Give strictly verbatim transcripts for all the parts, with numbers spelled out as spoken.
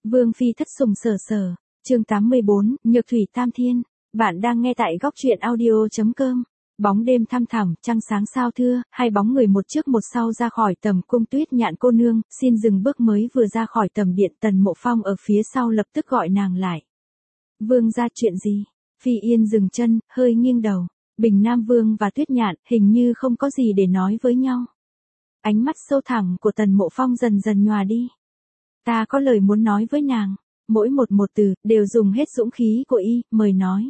Vương phi thất sủng sở sở, chương tám mươi bốn, Nhược thủy tam thiên. Bạn đang nghe tại góc truyện audio chấm com. Bóng đêm thăm thẳm, trăng sáng sao thưa, hai bóng người một trước một sau ra khỏi tầm cung. Tuyết Nhạn cô nương, xin dừng bước. Mới vừa ra khỏi tầm điện, Tần Mộ Phong ở phía sau lập tức gọi nàng lại. Vương gia chuyện gì? Phi Yên dừng chân, hơi nghiêng đầu. Bình Nam Vương và Tuyết Nhạn hình như không có gì để nói với nhau. Ánh mắt sâu thẳm của Tần Mộ Phong dần dần nhòa đi. Ta có lời muốn nói với nàng. Mỗi một một từ, đều dùng hết dũng khí của y, mời nói.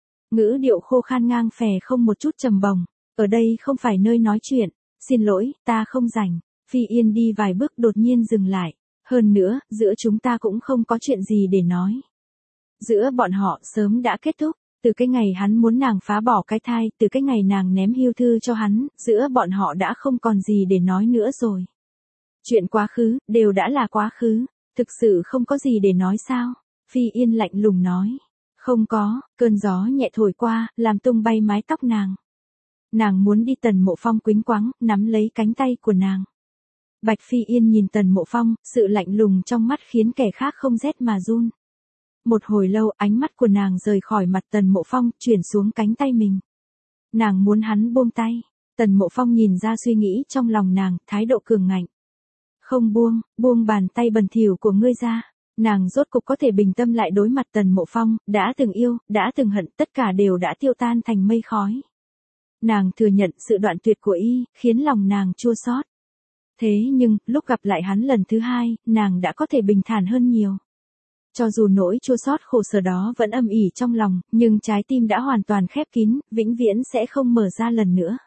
Ngữ điệu khô khan ngang phè không một chút trầm bồng. Ở đây không phải nơi nói chuyện. Xin lỗi, ta không rảnh. Phi Yên đi vài bước đột nhiên dừng lại. Hơn nữa, giữa chúng ta cũng không có chuyện gì để nói. Giữa bọn họ sớm đã kết thúc. Từ cái ngày hắn muốn nàng phá bỏ cái thai, từ cái ngày nàng ném hưu thư cho hắn, giữa bọn họ đã không còn gì để nói nữa rồi. Chuyện quá khứ, đều đã là quá khứ. Thực sự không có gì để nói sao? Phi Yên lạnh lùng nói. Không có, cơn gió nhẹ thổi qua, làm tung bay mái tóc nàng. Nàng muốn đi. Tần Mộ Phong quýnh quáng, nắm lấy cánh tay của nàng. Bạch Phi Yên nhìn Tần Mộ Phong, sự lạnh lùng trong mắt khiến kẻ khác không rét mà run. Một hồi lâu, ánh mắt của nàng rời khỏi mặt Tần Mộ Phong, chuyển xuống cánh tay mình. Nàng muốn hắn buông tay. Tần Mộ Phong nhìn ra suy nghĩ trong lòng nàng, thái độ cường ngạnh. Không buông, buông bàn tay bẩn thỉu của ngươi ra. Nàng rốt cục có thể bình tâm lại đối mặt Tần Mộ Phong, đã từng yêu, đã từng hận, tất cả đều đã tiêu tan thành mây khói. Nàng thừa nhận sự đoạn tuyệt của y, khiến lòng nàng chua xót. Thế nhưng, lúc gặp lại hắn lần thứ hai, nàng đã có thể bình thản hơn nhiều. Cho dù nỗi chua xót khổ sở đó vẫn âm ỉ trong lòng, nhưng trái tim đã hoàn toàn khép kín, vĩnh viễn sẽ không mở ra lần nữa.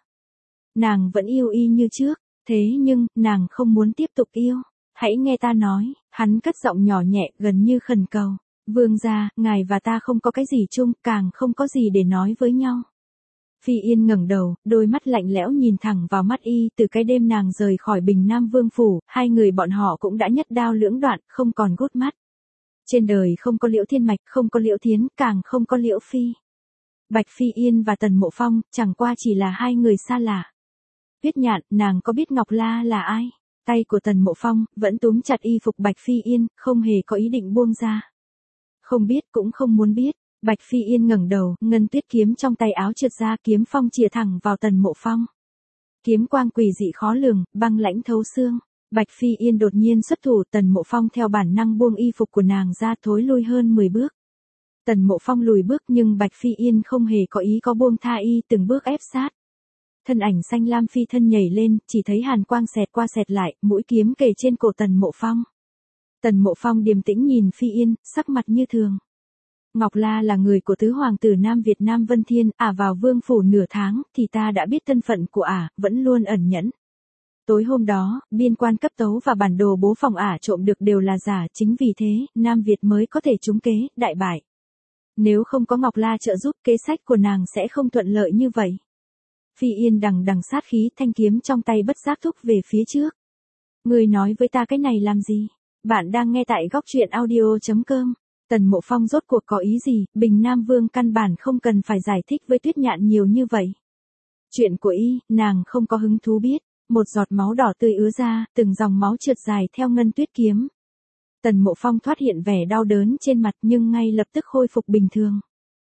Nàng vẫn yêu y như trước, thế nhưng, nàng không muốn tiếp tục yêu. Hãy nghe ta nói, hắn cất giọng nhỏ nhẹ, gần như khẩn cầu. Vương gia, ngài và ta không có cái gì chung, càng không có gì để nói với nhau. Phi Yên ngẩng đầu, đôi mắt lạnh lẽo nhìn thẳng vào mắt y. Từ cái đêm nàng rời khỏi Bình Nam Vương phủ, hai người bọn họ cũng đã nhất đao lưỡng đoạn, không còn gút mắt. Trên đời không có Liễu Thiên Mạch, không có Liễu Thiến, càng không có Liễu Phi. Bạch Phi Yên và Tần Mộ Phong, chẳng qua chỉ là hai người xa lạ. Tuyết Nhạn, nàng có biết Ngọc La là ai? Tay của Tần Mộ Phong, vẫn túm chặt y phục Bạch Phi Yên, không hề có ý định buông ra. Không biết cũng không muốn biết. Bạch Phi Yên ngẩng đầu, ngân tuyết kiếm trong tay áo trượt ra, kiếm phong chìa thẳng vào Tần Mộ Phong. Kiếm quang quỷ dị khó lường, băng lãnh thấu xương. Bạch Phi Yên đột nhiên xuất thủ, Tần Mộ Phong theo bản năng buông y phục của nàng ra, thối lui hơn mười bước. Tần Mộ Phong lùi bước nhưng Bạch Phi Yên không hề có ý có buông tha y, từng bước ép sát. Thân ảnh xanh lam phi thân nhảy lên, chỉ thấy hàn quang xẹt qua xẹt lại, mũi kiếm kề trên cổ Tần Mộ Phong. Tần Mộ Phong điềm tĩnh nhìn Phi Yên, sắc mặt như thường. Ngọc La là người của tứ hoàng tử Nam Việt Nam Vân Thiên, ả vào vương phủ nửa tháng, thì ta đã biết thân phận của ả, vẫn luôn ẩn nhẫn. Tối hôm đó, biên quan cấp tấu và bản đồ bố phòng ả trộm được đều là giả, chính vì thế, Nam Việt mới có thể trúng kế, đại bại. Nếu không có Ngọc La trợ giúp, kế sách của nàng sẽ không thuận lợi như vậy. Phi Yên đằng đằng sát khí, thanh kiếm trong tay bất giác thúc về phía trước. Ngươi nói với ta cái này làm gì? Bạn đang nghe tại góc truyện audio chấm com. Tần Mộ Phong rốt cuộc có ý gì? Bình Nam Vương căn bản không cần phải giải thích với Tuyết Nhạn nhiều như vậy. Chuyện của y, nàng không có hứng thú biết. Một giọt máu đỏ tươi ứa ra, từng dòng máu trượt dài theo ngân tuyết kiếm. Tần Mộ Phong thoát hiện vẻ đau đớn trên mặt nhưng ngay lập tức khôi phục bình thường.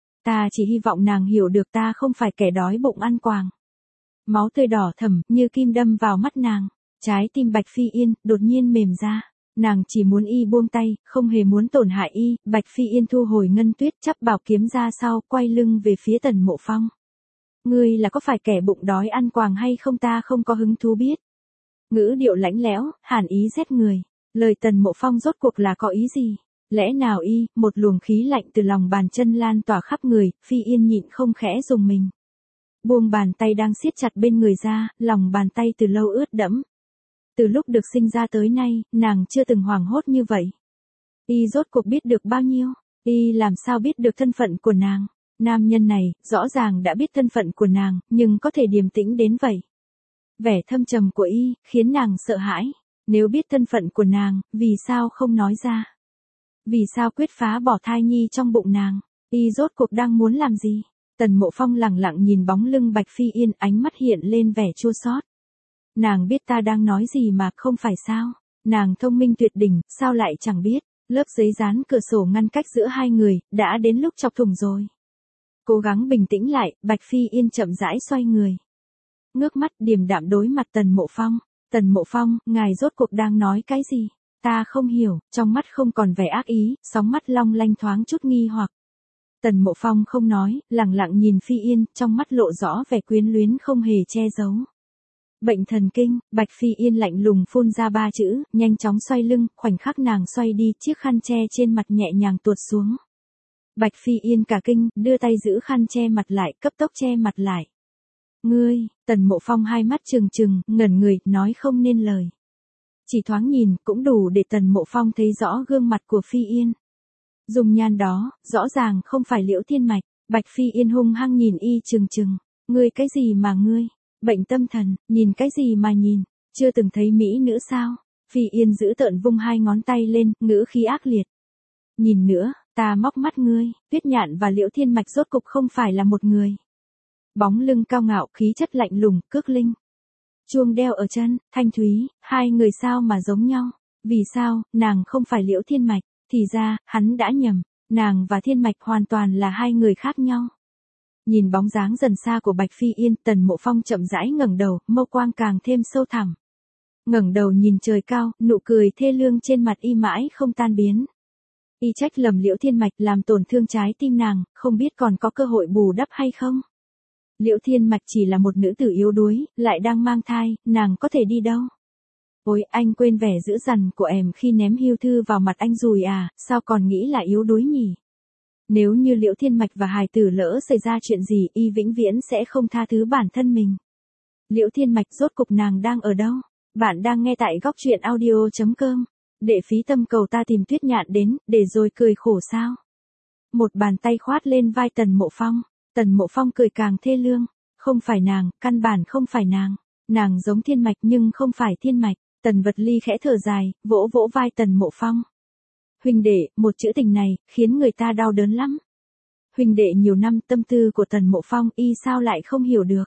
Ta chỉ hy vọng nàng hiểu được ta không phải kẻ đói bụng ăn quàng. Máu tươi đỏ thẫm như kim đâm vào mắt nàng. Trái tim Bạch Phi Yên đột nhiên mềm ra. Nàng chỉ muốn y buông tay, không hề muốn tổn hại y. Bạch Phi Yên thu hồi ngân tuyết, chắp bảo kiếm ra sau, quay lưng về phía Tần Mộ Phong. Ngươi là có phải kẻ bụng đói ăn quàng hay không, ta không có hứng thú biết. Ngữ điệu lãnh lẽo, hàn ý rét người. Lời Tần Mộ Phong rốt cuộc là có ý gì? Lẽ nào y, một luồng khí lạnh từ lòng bàn chân lan tỏa khắp người. Phi Yên nhịn không khẽ dùng mình. Buông bàn tay đang siết chặt bên người ra, lòng bàn tay từ lâu ướt đẫm. Từ lúc được sinh ra tới nay, nàng chưa từng hoảng hốt như vậy. Y rốt cuộc biết được bao nhiêu? Y làm sao biết được thân phận của nàng? Nam nhân này, rõ ràng đã biết thân phận của nàng, nhưng có thể điềm tĩnh đến vậy. Vẻ thâm trầm của y, khiến nàng sợ hãi. Nếu biết thân phận của nàng, vì sao không nói ra? Vì sao quyết phá bỏ thai nhi trong bụng nàng? Y rốt cuộc đang muốn làm gì? Tần Mộ Phong lặng lặng nhìn bóng lưng Bạch Phi Yên, ánh mắt hiện lên vẻ chua xót. Nàng biết ta đang nói gì mà không phải sao? Nàng thông minh tuyệt đỉnh, sao lại chẳng biết? Lớp giấy dán cửa sổ ngăn cách giữa hai người, đã đến lúc chọc thủng rồi. Cố gắng bình tĩnh lại, Bạch Phi Yên chậm rãi xoay người. Ngước mắt điềm đạm đối mặt Tần Mộ Phong. Tần Mộ Phong, ngài rốt cuộc đang nói cái gì? Ta không hiểu, trong mắt không còn vẻ ác ý, sóng mắt long lanh thoáng chút nghi hoặc. Tần Mộ Phong không nói, lặng lặng nhìn Phi Yên, trong mắt lộ rõ vẻ quyến luyến không hề che giấu. Bệnh thần kinh, Bạch Phi Yên lạnh lùng phun ra ba chữ, nhanh chóng xoay lưng, khoảnh khắc nàng xoay đi, chiếc khăn che trên mặt nhẹ nhàng tuột xuống. Bạch Phi Yên cả kinh, đưa tay giữ khăn che mặt lại, cấp tốc che mặt lại. Ngươi, Tần Mộ Phong hai mắt trừng trừng, ngẩn người, nói không nên lời. Chỉ thoáng nhìn, cũng đủ để Tần Mộ Phong thấy rõ gương mặt của Phi Yên. Dùng nhan đó, rõ ràng không phải Liễu Thiên Mạch. Bạch Phi Yên hung hăng nhìn y trừng trừng. Ngươi cái gì mà ngươi? Bệnh tâm thần, nhìn cái gì mà nhìn? Chưa từng thấy mỹ nữ sao? Phi Yên giữ tợn vung hai ngón tay lên, ngữ khí ác liệt. Nhìn nữa, ta móc mắt ngươi, Tuyết Nhạn và Liễu Thiên Mạch rốt cục không phải là một người. Bóng lưng cao ngạo, khí chất lạnh lùng, cước linh. Chuông đeo ở chân, thanh thúy, hai người sao mà giống nhau? Vì sao, nàng không phải Liễu Thiên Mạch? Thì ra, hắn đã nhầm, nàng và Thiên Mạch hoàn toàn là hai người khác nhau. Nhìn bóng dáng dần xa của Bạch Phi Yên, Tần Mộ Phong chậm rãi ngẩng đầu, mâu quang càng thêm sâu thẳm. Ngẩng đầu nhìn trời cao, nụ cười thê lương trên mặt y mãi không tan biến. Y trách lầm Liễu Thiên Mạch làm tổn thương trái tim nàng, không biết còn có cơ hội bù đắp hay không. Liễu Thiên Mạch chỉ là một nữ tử yếu đuối, lại đang mang thai, nàng có thể đi đâu? Ôi, anh quên vẻ dữ dằn của em khi ném hưu thư vào mặt anh rồi à, sao còn nghĩ là yếu đuối nhỉ? Nếu như Liễu Thiên Mạch và hài tử lỡ xảy ra chuyện gì, y vĩnh viễn sẽ không tha thứ bản thân mình. Liễu Thiên Mạch rốt cục nàng đang ở đâu? Bạn đang nghe tại góc truyện audio chấm com. Để phí tâm cầu ta tìm Tuyết Nhạn đến, để rồi cười khổ sao? Một bàn tay khoát lên vai Tần Mộ Phong. Tần Mộ Phong cười càng thê lương. Không phải nàng, căn bản không phải nàng. Nàng giống Thiên Mạch nhưng không phải Thiên Mạch. Tần Vật Ly khẽ thở dài, vỗ vỗ vai Tần Mộ Phong. Huynh đệ, một chữ tình này, khiến người ta đau đớn lắm. Huynh đệ nhiều năm, tâm tư của Tần Mộ Phong y sao lại không hiểu được.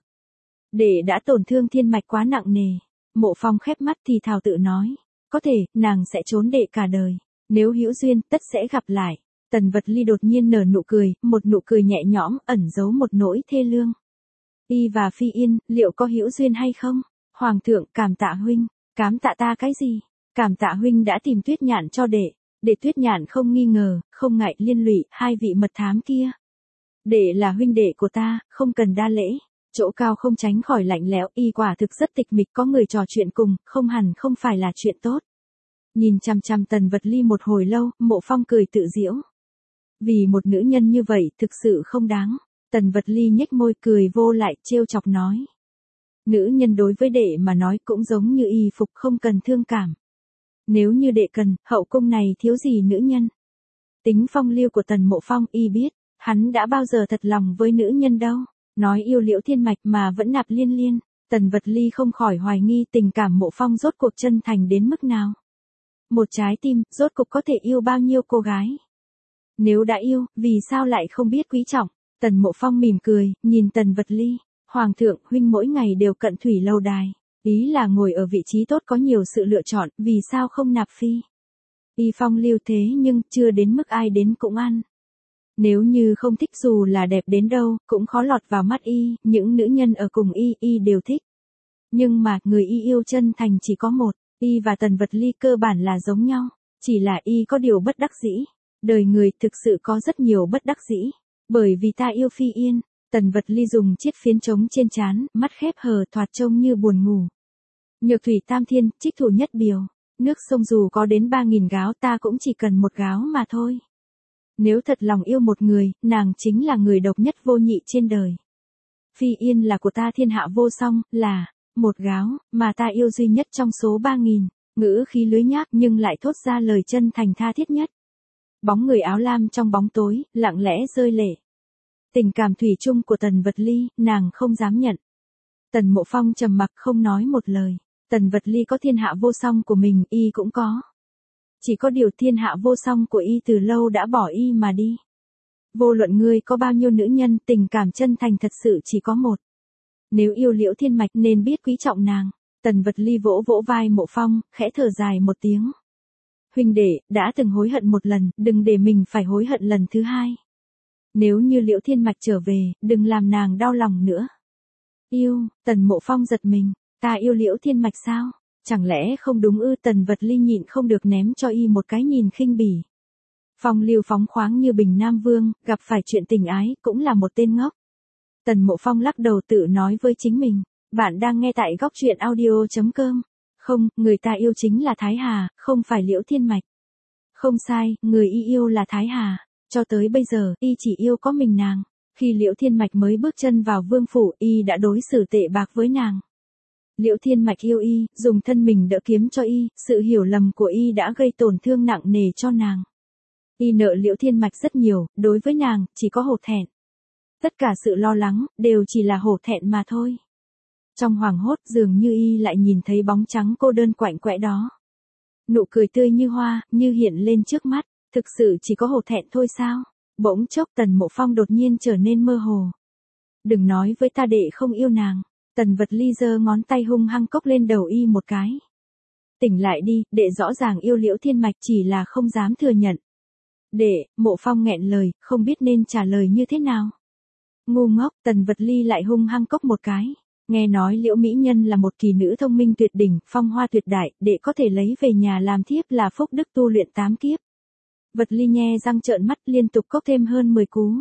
Đệ đã tổn thương Thiên Mạch quá nặng nề. Mộ Phong khép mắt thì thào tự nói. Có thể, nàng sẽ trốn đệ cả đời. Nếu hữu duyên, tất sẽ gặp lại. Tần Vật Ly đột nhiên nở nụ cười, một nụ cười nhẹ nhõm, ẩn giấu một nỗi thê lương. Y và Phi Yên, liệu có hữu duyên hay không? Hoàng thượng, cảm tạ huynh. Cám tạ ta cái gì? Cảm tạ huynh đã tìm Tuyết Nhạn cho đệ. Để Tuyết Nhạn không nghi ngờ, không ngại liên lụy hai vị mật thám kia. Đệ là huynh đệ của ta, không cần đa lễ. Chỗ cao không tránh khỏi lạnh lẽo, y quả thực rất tịch mịch, có người trò chuyện cùng, không hẳn không phải là chuyện tốt. Nhìn chằm chằm Tần Vật Ly một hồi lâu, Mộ Phong cười tự giễu. Vì một nữ nhân như vậy, thực sự không đáng. Tần Vật Ly nhếch môi cười vô lại, trêu chọc nói. Nữ nhân đối với đệ mà nói cũng giống như y phục, không cần thương cảm. Nếu như đệ cần, hậu cung này thiếu gì nữ nhân. Tính phong lưu của Tần Mộ Phong y biết, hắn đã bao giờ thật lòng với nữ nhân đâu. Nói yêu Liễu Thiên Mạch mà vẫn nạp liên liên. Tần Vật Ly không khỏi hoài nghi tình cảm Mộ Phong rốt cuộc chân thành đến mức nào. Một trái tim, rốt cuộc có thể yêu bao nhiêu cô gái. Nếu đã yêu, vì sao lại không biết quý trọng. Tần Mộ Phong mỉm cười, nhìn Tần Vật Ly. Hoàng thượng, huynh mỗi ngày đều cận thủy lâu đài. Ý là ngồi ở vị trí tốt có nhiều sự lựa chọn, vì sao không nạp phi. Y phong lưu thế nhưng chưa đến mức ai đến cũng ăn. Nếu như không thích dù là đẹp đến đâu, cũng khó lọt vào mắt y, những nữ nhân ở cùng y, y đều thích. Nhưng mà, người y yêu chân thành chỉ có một, y và Tần Vật Ly cơ bản là giống nhau, chỉ là y có điều bất đắc dĩ. Đời người thực sự có rất nhiều bất đắc dĩ, bởi vì ta yêu Phi Yên. Tần Vật Ly dùng chiếc phiến trống trên trán, mắt khép hờ thoạt trông như buồn ngủ. Nhược thủy tam thiên, trích thủ nhất biểu. Nước sông dù có đến ba nghìn gáo ta cũng chỉ cần một gáo mà thôi. Nếu thật lòng yêu một người, nàng chính là người độc nhất vô nhị trên đời. Phi Yên là của ta thiên hạ vô song, là một gáo, mà ta yêu duy nhất trong số ba nghìn. Ngữ khí lưới nhác nhưng lại thốt ra lời chân thành tha thiết nhất. Bóng người áo lam trong bóng tối, lặng lẽ rơi lệ. Tình cảm thủy chung của Tần Vật Ly, nàng không dám nhận. Tần Mộ Phong trầm mặc không nói một lời. Tần Vật Ly có thiên hạ vô song của mình, y cũng có. Chỉ có điều thiên hạ vô song của y từ lâu đã bỏ y mà đi. Vô luận ngươi có bao nhiêu nữ nhân, tình cảm chân thành thật sự chỉ có một. Nếu yêu Liễu Thiên Mạch nên biết quý trọng nàng. Tần Vật Ly vỗ vỗ vai Mộ Phong, khẽ thở dài một tiếng. Huynh đệ, đã từng hối hận một lần, đừng để mình phải hối hận lần thứ hai. Nếu như Liễu Thiên Mạch trở về, đừng làm nàng đau lòng nữa. Yêu, Tần Mộ Phong giật mình, ta yêu Liễu Thiên Mạch sao? Chẳng lẽ không đúng ư? Tần Vật Ly nhịn không được ném cho y một cái nhìn khinh bỉ. Phong lưu phóng khoáng như Bình Nam Vương, gặp phải chuyện tình ái, cũng là một tên ngốc. Tần Mộ Phong lắc đầu tự nói với chính mình, bạn đang nghe tại góc truyện audio.com. Không, người ta yêu chính là Thái Hà, không phải Liễu Thiên Mạch. Không sai, người y yêu là Thái Hà. Cho tới bây giờ, y chỉ yêu có mình nàng. Khi Liễu Thiên Mạch mới bước chân vào vương phủ, y đã đối xử tệ bạc với nàng. Liễu Thiên Mạch yêu y, dùng thân mình đỡ kiếm cho y, sự hiểu lầm của y đã gây tổn thương nặng nề cho nàng. Y nợ Liễu Thiên Mạch rất nhiều, đối với nàng, chỉ có hổ thẹn. Tất cả sự lo lắng, đều chỉ là hổ thẹn mà thôi. Trong hoảng hốt dường như y lại nhìn thấy bóng trắng cô đơn quạnh quẽ đó. Nụ cười tươi như hoa, như hiện lên trước mắt, thực sự chỉ có hổ thẹn thôi sao? Bỗng chốc Tần Mộ Phong đột nhiên trở nên mơ hồ. Đừng nói với ta đệ không yêu nàng. Tần Vật Ly giơ ngón tay hung hăng cốc lên đầu y một cái. Tỉnh lại đi, đệ rõ ràng yêu Liễu Thiên Mạch chỉ là không dám thừa nhận. Đệ, Mộ Phong nghẹn lời, không biết nên trả lời như thế nào. Ngu ngốc, Tần Vật Ly lại hung hăng cốc một cái. Nghe nói Liễu Mỹ Nhân là một kỳ nữ thông minh tuyệt đỉnh, phong hoa tuyệt đại, đệ có thể lấy về nhà làm thiếp là phúc đức tu luyện tám kiếp. Vật Ly nhe răng trợn mắt liên tục cốc thêm hơn mười cú.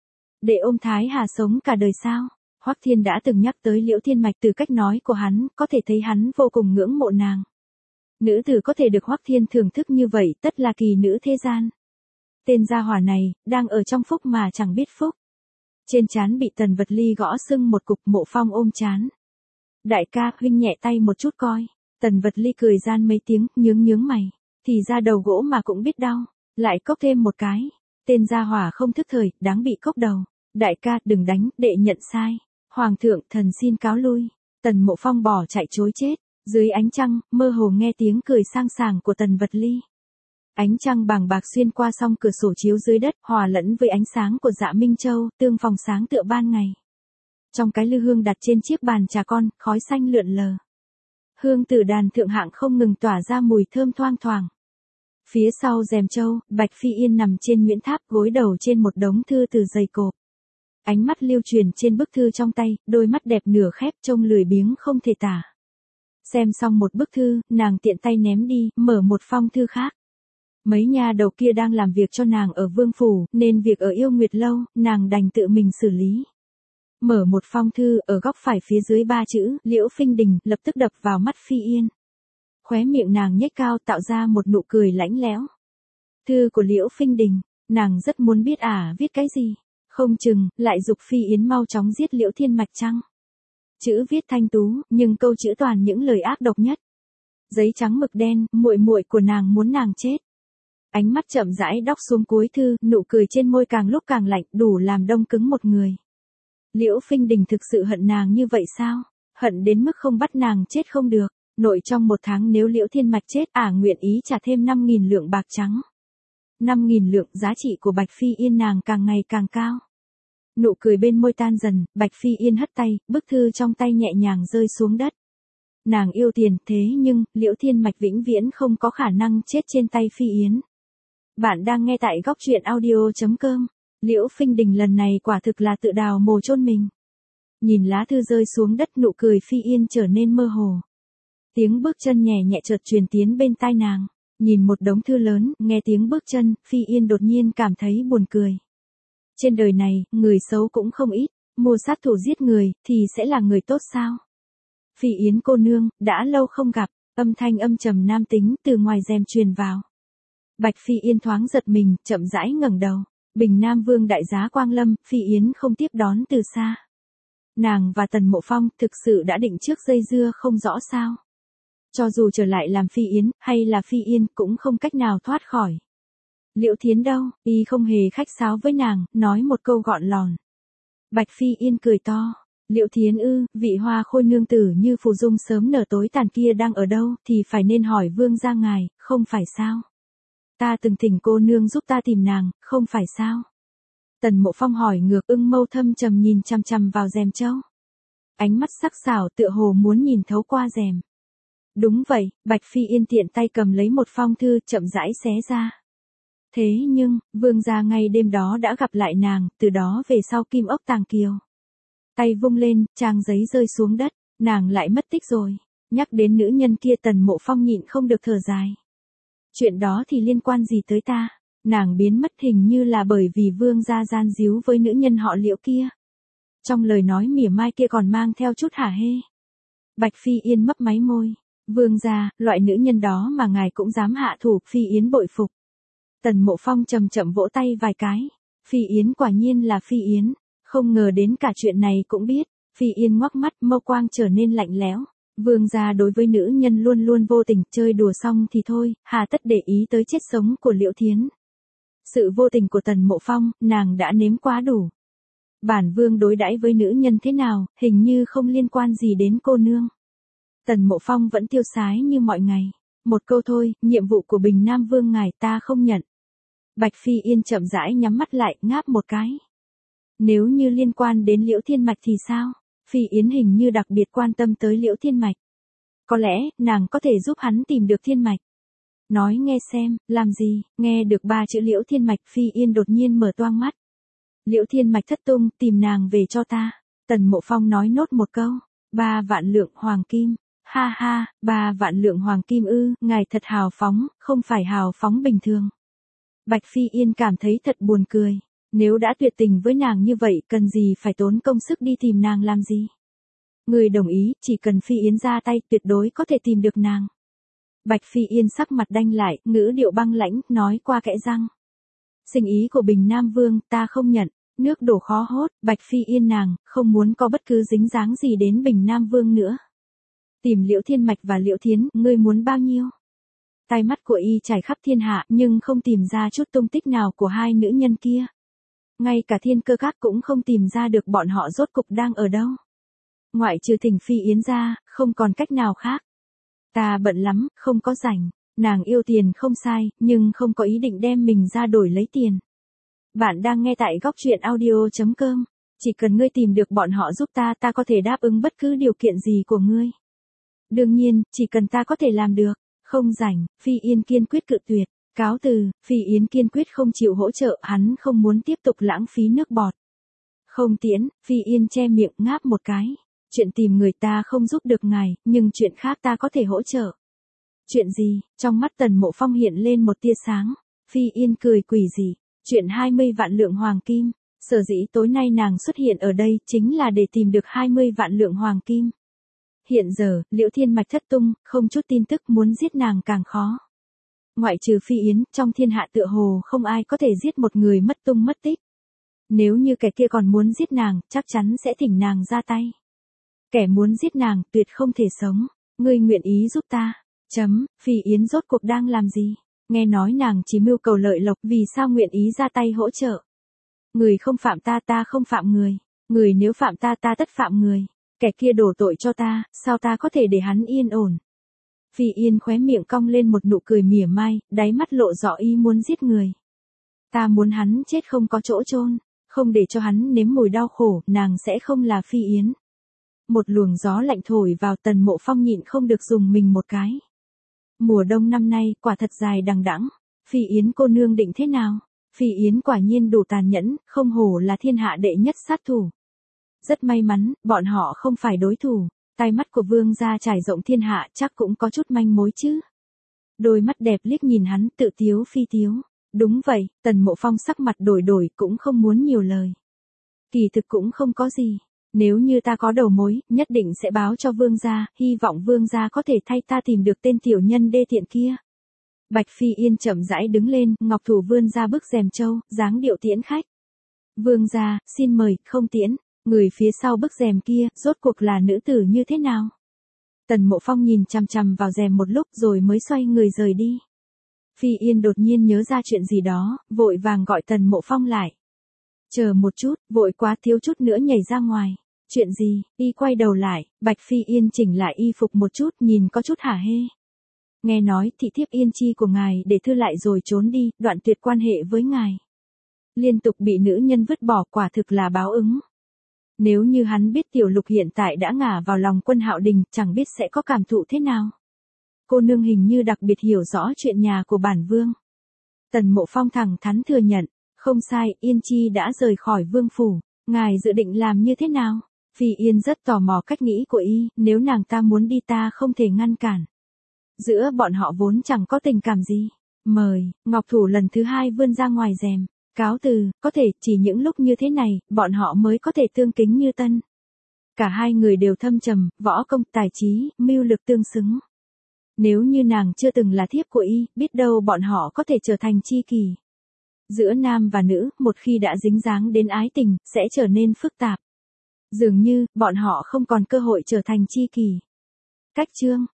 Đệ ôm Thái Hà sống cả đời sao? Hoắc Thiên đã từng nhắc tới Liễu Thiên Mạch, từ cách nói của hắn, có thể thấy hắn vô cùng ngưỡng mộ nàng. Nữ tử có thể được Hoắc Thiên thưởng thức như vậy, tất là kỳ nữ thế gian. Tên gia hỏa này, đang ở trong phúc mà chẳng biết phúc. Trên trán bị Tần Vật Ly gõ sưng một cục. Mộ Phong ôm trán. Đại ca, huynh nhẹ tay một chút coi. Tần Vật Ly cười gian mấy tiếng, nhướng nhướng mày. Thì ra đầu gỗ mà cũng biết đau. Lại cốc thêm một cái. Tên gia hỏa không thức thời, đáng bị cốc đầu. Đại ca, đừng đánh, đệ nhận sai. Hoàng thượng, thần xin cáo lui. Tần Mộ Phong bỏ chạy trối chết. Dưới ánh trăng, mơ hồ nghe tiếng cười sang sảng của Tần Vật Ly. Ánh trăng bàng bạc xuyên qua song cửa sổ chiếu dưới đất, hòa lẫn với ánh sáng của Dạ Minh Châu, tương phòng sáng tựa ban ngày. Trong cái lư hương đặt trên chiếc bàn trà con, khói xanh lượn lờ. Hương từ đàn thượng hạng không ngừng tỏa ra mùi thơm thoang thoảng. Phía sau rèm châu, Bạch Phi Yên nằm trên Nguyễn Tháp, gối đầu trên một đống thư từ dày cộp. Ánh mắt lưu truyền trên bức thư trong tay, đôi mắt đẹp nửa khép trông lười biếng không thể tả. Xem xong một bức thư, nàng tiện tay ném đi, mở một phong thư khác. Mấy nhà đầu kia đang làm việc cho nàng ở Vương Phủ, nên việc ở Yêu Nguyệt Lâu, nàng đành tự mình xử lý. Mở một phong thư, ở góc phải phía dưới ba chữ, Liễu Phinh Đình, lập tức đập vào mắt Phi Yên. Khóe miệng nàng nhếch cao tạo ra một nụ cười lãnh lẽo. Thư của Liễu Phinh Đình, nàng rất muốn biết à viết cái gì. Không chừng, lại giục Phi Yến mau chóng giết Liễu Thiên Mạch chăng? Chữ viết thanh tú, nhưng câu chữ toàn những lời ác độc nhất. Giấy trắng mực đen, muội muội của nàng muốn nàng chết. Ánh mắt chậm rãi đóc xuống cuối thư, nụ cười trên môi càng lúc càng lạnh, đủ làm đông cứng một người. Liễu Phinh Đình thực sự hận nàng như vậy sao? Hận đến mức không bắt nàng chết không được. Nội trong một tháng nếu Liễu Thiên Mạch chết, ả nguyện ý trả thêm năm nghìn lượng bạc trắng. năm nghìn lượng, giá trị của Bạch Phi Yên nàng càng ngày càng cao. Nụ cười bên môi tan dần, Bạch Phi Yên hất tay, bức thư trong tay nhẹ nhàng rơi xuống đất. Nàng yêu tiền, thế nhưng, Liễu Thiên Mạch vĩnh viễn không có khả năng chết trên tay Phi Yến. Bạn đang nghe tại góc truyện audio.com. Liễu Phinh Đình lần này quả thực là tự đào mồ chôn mình. Nhìn lá thư rơi xuống đất, nụ cười Phi Yên trở nên mơ hồ. Tiếng bước chân nhẹ nhẹ chợt truyền tiến bên tai nàng. Nhìn một đống thư lớn, nghe tiếng bước chân, Phi Yên đột nhiên cảm thấy buồn cười. Trên đời này, người xấu cũng không ít, mua sát thủ giết người, thì sẽ là người tốt sao? Phi Yến cô nương, đã lâu không gặp, âm thanh âm trầm nam tính từ ngoài rèm truyền vào. Bạch Phi Yên thoáng giật mình, chậm rãi ngẩng đầu. Bình Nam Vương đại giá Quang Lâm, Phi Yến không tiếp đón từ xa. Nàng và Tần Mộ Phong thực sự đã định trước dây dưa không rõ sao. Cho dù trở lại làm Phi Yến, hay là Phi Yên, cũng không cách nào thoát khỏi. Liễu Thiến đâu, y không hề khách sáo với nàng, nói một câu gọn lòn. Bạch Phi Yên cười to. Liễu Thiến ư, vị hoa khôi nương tử như phù dung sớm nở tối tàn kia đang ở đâu, thì phải nên hỏi vương gia ngài, không phải sao? Ta từng thỉnh cô nương giúp ta tìm nàng, không phải sao? Tần Mộ Phong hỏi ngược, ưng mâu thâm trầm nhìn chằm chằm vào rèm châu. Ánh mắt sắc sảo tựa hồ muốn nhìn thấu qua rèm. Đúng vậy, Bạch Phi Yên tiện tay cầm lấy một phong thư chậm rãi xé ra. Thế nhưng, vương gia ngay đêm đó đã gặp lại nàng, từ đó về sau kim ốc tàng kiều. Tay vung lên, trang giấy rơi xuống đất, nàng lại mất tích rồi. Nhắc đến nữ nhân kia Tần Mộ Phong nhịn không được thở dài. Chuyện đó thì liên quan gì tới ta? Nàng biến mất hình như là bởi vì vương gia gian díu với nữ nhân họ Liễu kia. Trong lời nói mỉa mai kia còn mang theo chút hả hê. Bạch Phi Yên mấp máy môi. Vương gia, loại nữ nhân đó mà ngài cũng dám hạ thủ, Phi Yến bội phục. Tần Mộ Phong chậm chậm vỗ tay vài cái. Phi Yến quả nhiên là Phi Yến, không ngờ đến cả chuyện này cũng biết. Phi Yên ngoắc mắt, mâu quang trở nên lạnh lẽo. Vương gia đối với nữ nhân luôn luôn vô tình, chơi đùa xong thì thôi, hà tất để ý tới chết sống của Liễu Thiến. Sự vô tình của Tần Mộ Phong, nàng đã nếm quá đủ. Bản vương đối đãi với nữ nhân thế nào, hình như không liên quan gì đến cô nương. Tần Mộ Phong vẫn tiêu sái như mọi ngày. Một câu thôi, nhiệm vụ của Bình Nam Vương ngài ta không nhận. Bạch Phi Yên chậm rãi nhắm mắt lại, ngáp một cái. Nếu như liên quan đến Liễu Thiên Mạch thì sao? Phi Yến hình như đặc biệt quan tâm tới Liễu Thiên Mạch. Có lẽ, nàng có thể giúp hắn tìm được Thiên Mạch. Nói nghe xem, làm gì? Nghe được ba chữ Liễu Thiên Mạch, Phi Yên đột nhiên mở toang mắt. Liễu Thiên Mạch thất tung, tìm nàng về cho ta. Tần Mộ Phong nói nốt một câu. Ba vạn lượng hoàng kim. Ha ha, ba vạn lượng hoàng kim ư, ngài thật hào phóng, không phải hào phóng bình thường. Bạch Phi Yên cảm thấy thật buồn cười. Nếu đã tuyệt tình với nàng như vậy, cần gì phải tốn công sức đi tìm nàng làm gì? Người đồng ý, chỉ cần Phi Yến ra tay, tuyệt đối có thể tìm được nàng. Bạch Phi Yên sắc mặt đanh lại, ngữ điệu băng lãnh, nói qua kẽ răng. Sinh ý của Bình Nam Vương, ta không nhận, nước đổ khó hốt, Bạch Phi Yên nàng, không muốn có bất cứ dính dáng gì đến Bình Nam Vương nữa. Tìm Liễu Thiên Mạch và Liễu Thiến, ngươi muốn bao nhiêu? Tai mắt của y trải khắp thiên hạ, nhưng không tìm ra chút tung tích nào của hai nữ nhân kia. Ngay cả Thiên Cơ Các cũng không tìm ra được bọn họ rốt cục đang ở đâu. Ngoại trừ Thỉnh Phi Yến ra, không còn cách nào khác. Ta bận lắm, không có rảnh. Nàng yêu tiền không sai, nhưng không có ý định đem mình ra đổi lấy tiền. Bạn đang nghe tại góc truyện audio chấm com. Chỉ cần ngươi tìm được bọn họ giúp ta, ta có thể đáp ứng bất cứ điều kiện gì của ngươi. Đương nhiên, chỉ cần ta có thể làm được. Không rảnh, Phi Yên kiên quyết cự tuyệt. Cáo từ, Phi Yến kiên quyết không chịu hỗ trợ, hắn không muốn tiếp tục lãng phí nước bọt. Không tiễn, Phi Yên che miệng ngáp một cái. Chuyện tìm người ta không giúp được ngài, nhưng chuyện khác ta có thể hỗ trợ. Chuyện gì? Trong mắt Tần Mộ Phong hiện lên một tia sáng. Phi Yên cười quỷ dị. Chuyện hai mươi vạn lượng hoàng kim. Sở dĩ tối nay nàng xuất hiện ở đây chính là để tìm được hai mươi vạn lượng hoàng kim. Hiện giờ, Liễu Thiên Mạch thất tung, không chút tin tức, muốn giết nàng càng khó. Ngoại trừ Phi Yến, trong thiên hạ tựa hồ không ai có thể giết một người mất tung mất tích. Nếu như kẻ kia còn muốn giết nàng, chắc chắn sẽ thỉnh nàng ra tay. Kẻ muốn giết nàng, tuyệt không thể sống. Ngươi nguyện ý giúp ta. Chấm, Phi Yến rốt cuộc đang làm gì? Nghe nói nàng chỉ mưu cầu lợi lộc, vì sao nguyện ý ra tay hỗ trợ? Người không phạm ta, ta không phạm người. Người nếu phạm ta, ta tất phạm người. Kẻ kia đổ tội cho ta, sao ta có thể để hắn yên ổn? Phi Yên khóe miệng cong lên một nụ cười mỉa mai, đáy mắt lộ rõ ý muốn giết người. Ta muốn hắn chết không có chỗ chôn, không để cho hắn nếm mùi đau khổ, nàng sẽ không là Phi Yến. Một luồng gió lạnh thổi vào, Tần Mộ Phong nhịn không được dùng mình một cái. Mùa đông năm nay, quả thật dài đằng đẵng. Phi Yến cô nương định thế nào? Phi Yến quả nhiên đủ tàn nhẫn, không hổ là thiên hạ đệ nhất sát thủ. Rất may mắn, bọn họ không phải đối thủ. Tai mắt của vương gia trải rộng thiên hạ, chắc cũng có chút manh mối chứ. Đôi mắt đẹp liếc nhìn hắn, tự tiếu phi tiếu. Đúng vậy, Tần Mộ Phong sắc mặt đổi đổi, cũng không muốn nhiều lời. Kỳ thực cũng không có gì. Nếu như ta có đầu mối, nhất định sẽ báo cho vương gia, hy vọng vương gia có thể thay ta tìm được tên tiểu nhân đê tiện kia. Bạch Phi Yên chậm rãi đứng lên, ngọc thủ vươn ra bức rèm châu, dáng điệu tiễn khách. Vương gia, xin mời, không tiễn. Người phía sau bức rèm kia, rốt cuộc là nữ tử như thế nào? Tần Mộ Phong nhìn chằm chằm vào rèm một lúc rồi mới xoay người rời đi. Phi Yên đột nhiên nhớ ra chuyện gì đó, vội vàng gọi Tần Mộ Phong lại. Chờ một chút, vội quá thiếu chút nữa nhảy ra ngoài. Chuyện gì? Y quay đầu lại, Bạch Phi Yên chỉnh lại y phục một chút, nhìn có chút hả hê. Nghe nói thị thiếp Yên Chi của ngài để thư lại rồi trốn đi, đoạn tuyệt quan hệ với ngài. Liên tục bị nữ nhân vứt bỏ, quả thực là báo ứng. Nếu như hắn biết Tiểu Lục hiện tại đã ngả vào lòng Quân Hạo Đình, chẳng biết sẽ có cảm thụ thế nào. cô nương hình như đặc biệt hiểu rõ chuyện nhà của bản vương. Tần Mộ Phong thẳng thắn thừa nhận, không sai, Yên Chi đã rời khỏi vương phủ, ngài dự định làm như thế nào? Phi Yên rất tò mò cách nghĩ của y, nếu nàng ta muốn đi ta không thể ngăn cản. Giữa bọn họ vốn chẳng có tình cảm gì. Mời, Ngọc Thủ lần thứ hai vươn ra ngoài rèm. Cáo từ, có thể chỉ những lúc như thế này, bọn họ mới có thể tương kính như tân. Cả hai người đều thâm trầm, võ công, tài trí, mưu lực tương xứng. Nếu như nàng chưa từng là thiếp của y, biết đâu bọn họ có thể trở thành tri kỷ. Giữa nam và nữ, một khi đã dính dáng đến ái tình, sẽ trở nên phức tạp. Dường như, bọn họ không còn cơ hội trở thành tri kỷ. Cách chương